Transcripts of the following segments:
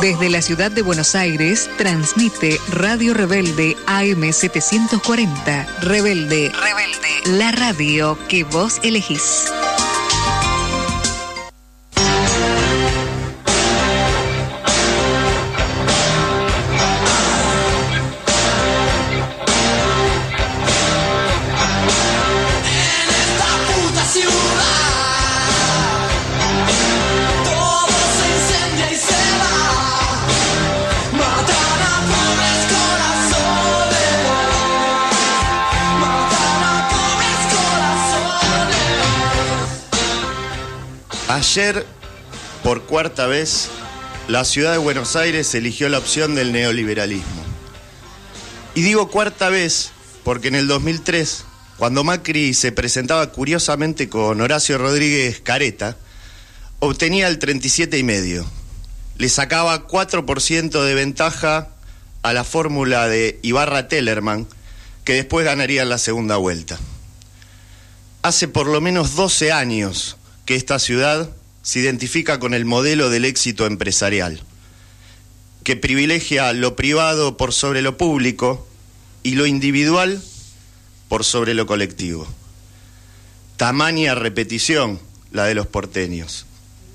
Desde la ciudad de Buenos Aires, transmite Radio Rebelde AM 740. Rebelde, la radio que vos elegís. Ayer, por cuarta vez, la ciudad de Buenos Aires eligió la opción del neoliberalismo. Y digo cuarta vez porque en el 2003, cuando Macri se presentaba curiosamente con Horacio Rodríguez Careta, obtenía el 37,5%. Le sacaba 4% de ventaja a la fórmula de Ibarra-Tellerman, que después ganaría en la segunda vuelta. Hace por lo menos 12 años que esta ciudad se identifica con el modelo del éxito empresarial, que privilegia lo privado por sobre lo público y lo individual por sobre lo colectivo. Tamaña repetición la de los porteños.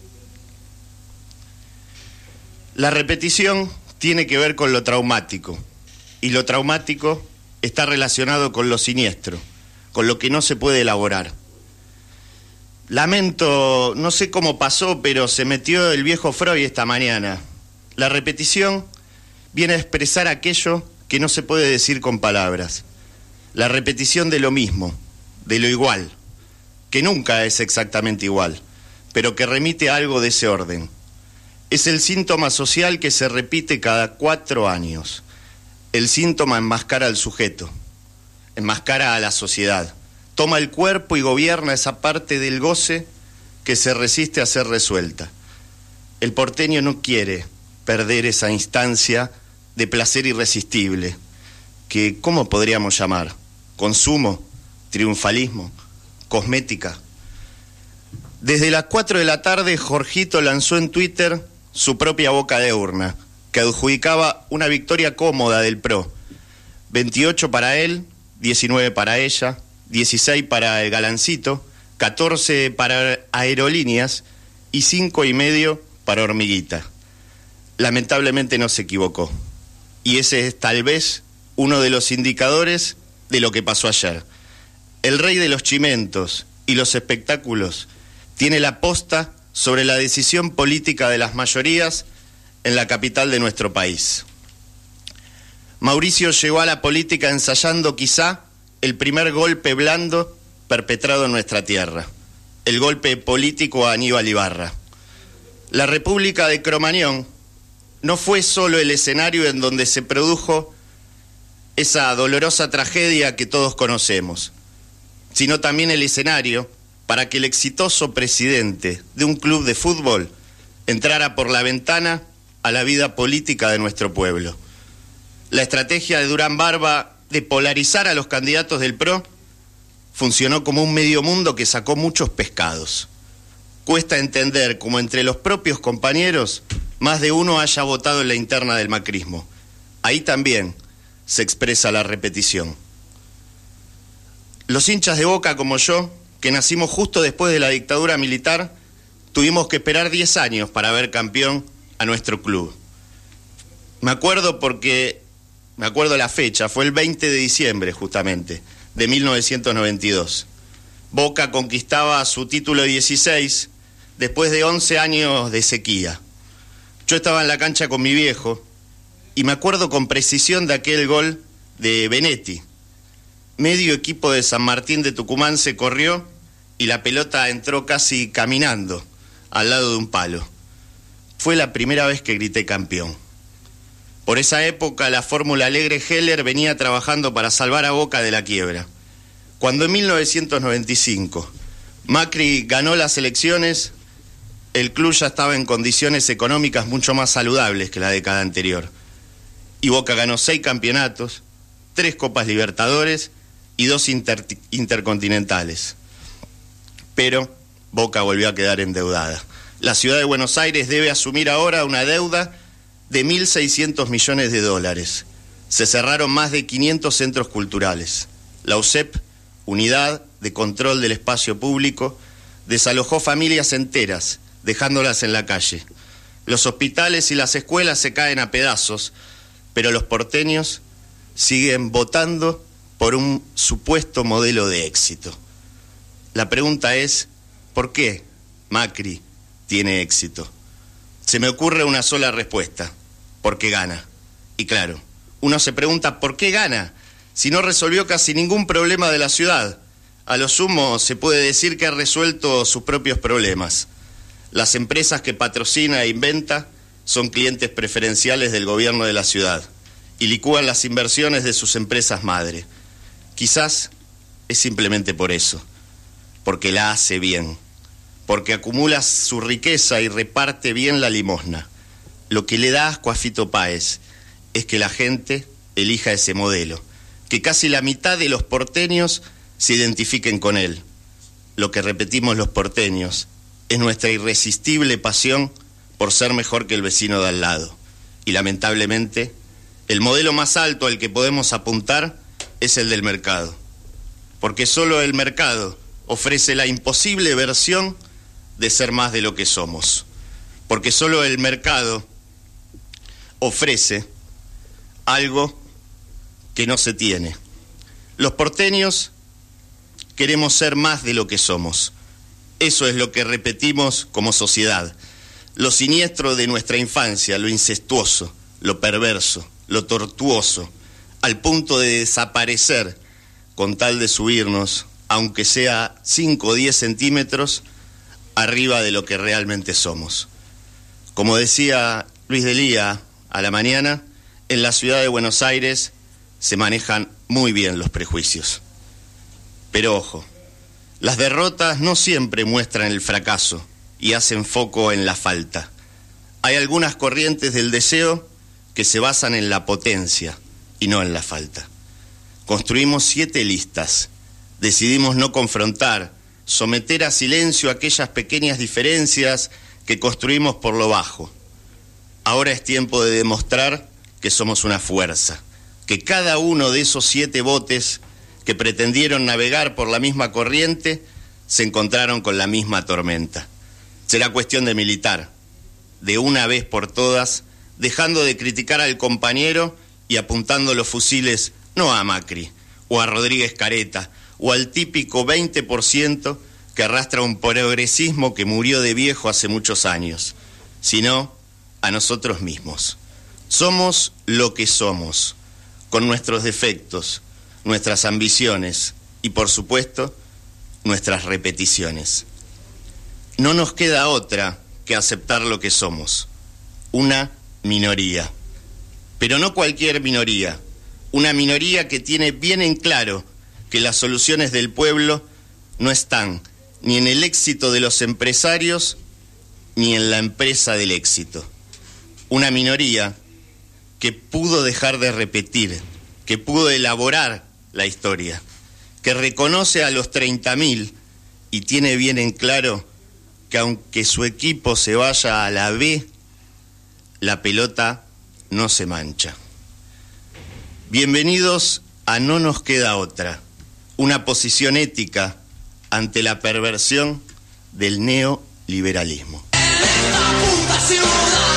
La repetición tiene que ver con lo traumático, y lo traumático está relacionado con lo siniestro, con lo que no se puede elaborar. Lamento, no sé cómo pasó, pero se metió el viejo Freud esta mañana. La repetición viene a expresar aquello que no se puede decir con palabras. La repetición de lo mismo, de lo igual, que nunca es exactamente igual, pero que remite a algo de ese orden. Es el síntoma social que se repite cada 4 años. El síntoma enmascara al sujeto, enmascara a la sociedad. Toma el cuerpo y gobierna esa parte del goce que se resiste a ser resuelta. El porteño no quiere perder esa instancia de placer irresistible, que, ¿cómo podríamos llamar? Consumo, triunfalismo, cosmética. Desde las 4 de la tarde, Jorgito lanzó en Twitter su propia boca de urna, que adjudicaba una victoria cómoda del PRO. 28 para él, 19 para ella, 16 para el Galancito, 14 para Aerolíneas y 5,5 para Hormiguita. Lamentablemente no se equivocó. Y ese es tal vez uno de los indicadores de lo que pasó ayer. El rey de los chimentos y los espectáculos tiene la posta sobre la decisión política de las mayorías en la capital de nuestro país. Mauricio llegó a la política ensayando quizá el primer golpe blando perpetrado en nuestra tierra, el golpe político a Aníbal Ibarra. La República de Cromañón no fue solo el escenario en donde se produjo esa dolorosa tragedia que todos conocemos, sino también el escenario para que el exitoso presidente de un club de fútbol entrara por la ventana a la vida política de nuestro pueblo. La estrategia de Durán Barba de polarizar a los candidatos del PRO funcionó como un medio mundo que sacó muchos pescados. Cuesta entender cómo entre los propios compañeros más de uno haya votado en la interna del macrismo. Ahí también se expresa la repetición. Los hinchas de Boca como yo, que nacimos justo después de la dictadura militar, tuvimos que esperar 10 años para ver campeón a nuestro club. Me acuerdo la fecha, fue el 20 de diciembre justamente, de 1992. Boca conquistaba su título 16 después de 11 años de sequía. Yo estaba en la cancha con mi viejo y me acuerdo con precisión de aquel gol de Benetti. Medio equipo de San Martín de Tucumán se corrió y la pelota entró casi caminando al lado de un palo. Fue la primera vez que grité campeón. Por esa época la fórmula Alegre Heller venía trabajando para salvar a Boca de la quiebra. Cuando en 1995 Macri ganó las elecciones, el club ya estaba en condiciones económicas mucho más saludables que la década anterior. Y Boca ganó 6 campeonatos, 3 Copas Libertadores y 2 intercontinentales. Pero Boca volvió a quedar endeudada. La ciudad de Buenos Aires debe asumir ahora una deuda de 1.600 millones de dólares. Se cerraron más de 500 centros culturales. La UCEP, Unidad de Control del Espacio Público, desalojó familias enteras, dejándolas en la calle. Los hospitales y las escuelas se caen a pedazos, pero los porteños siguen votando por un supuesto modelo de éxito. La pregunta es, ¿por qué Macri tiene éxito? Se me ocurre una sola respuesta: porque gana. Y claro, uno se pregunta ¿por qué gana? Si no resolvió casi ningún problema de la ciudad. A lo sumo se puede decir que ha resuelto sus propios problemas. Las empresas que patrocina e inventa son clientes preferenciales del gobierno de la ciudad y licúan las inversiones de sus empresas madre. Quizás es simplemente por eso, porque la hace bien, porque acumula su riqueza y reparte bien la limosna. Lo que le da asco a Fito Páez es que la gente elija ese modelo, que casi la mitad de los porteños se identifiquen con él. Lo que repetimos los porteños es nuestra irresistible pasión por ser mejor que el vecino de al lado. Y lamentablemente, el modelo más alto al que podemos apuntar es el del mercado. Porque solo el mercado ofrece la imposible versión de ser más de lo que somos. Porque solo el mercado ofrece algo que no se tiene. Los porteños queremos ser más de lo que somos. Eso es lo que repetimos como sociedad. Lo siniestro de nuestra infancia, lo incestuoso, lo perverso, lo tortuoso, al punto de desaparecer con tal de subirnos, aunque sea 5 o 10 centímetros, arriba de lo que realmente somos. Como decía Luis Delía a la mañana, en la ciudad de Buenos Aires se manejan muy bien los prejuicios. Pero ojo, las derrotas no siempre muestran el fracaso y hacen foco en la falta. Hay algunas corrientes del deseo que se basan en la potencia y no en la falta. Construimos 7 listas, decidimos no confrontar, someter a silencio aquellas pequeñas diferencias que construimos por lo bajo. Ahora es tiempo de demostrar que somos una fuerza, que cada uno de esos 7 botes que pretendieron navegar por la misma corriente se encontraron con la misma tormenta. Será cuestión de militar, de una vez por todas, dejando de criticar al compañero y apuntando los fusiles no a Macri o a Rodríguez Careta o al típico 20% que arrastra un progresismo que murió de viejo hace muchos años, sino a nosotros mismos. Somos lo que somos, con nuestros defectos, nuestras ambiciones y, por supuesto, nuestras repeticiones. No nos queda otra que aceptar lo que somos, una minoría. Pero no cualquier minoría, una minoría que tiene bien en claro que las soluciones del pueblo no están ni en el éxito de los empresarios ni en la empresa del éxito. Una minoría que pudo dejar de repetir, que pudo elaborar la historia, que reconoce a los 30.000 y tiene bien en claro que aunque su equipo se vaya a la B, la pelota no se mancha. Bienvenidos a No nos queda otra, una posición ética ante la perversión del neoliberalismo. En esta puta ciudad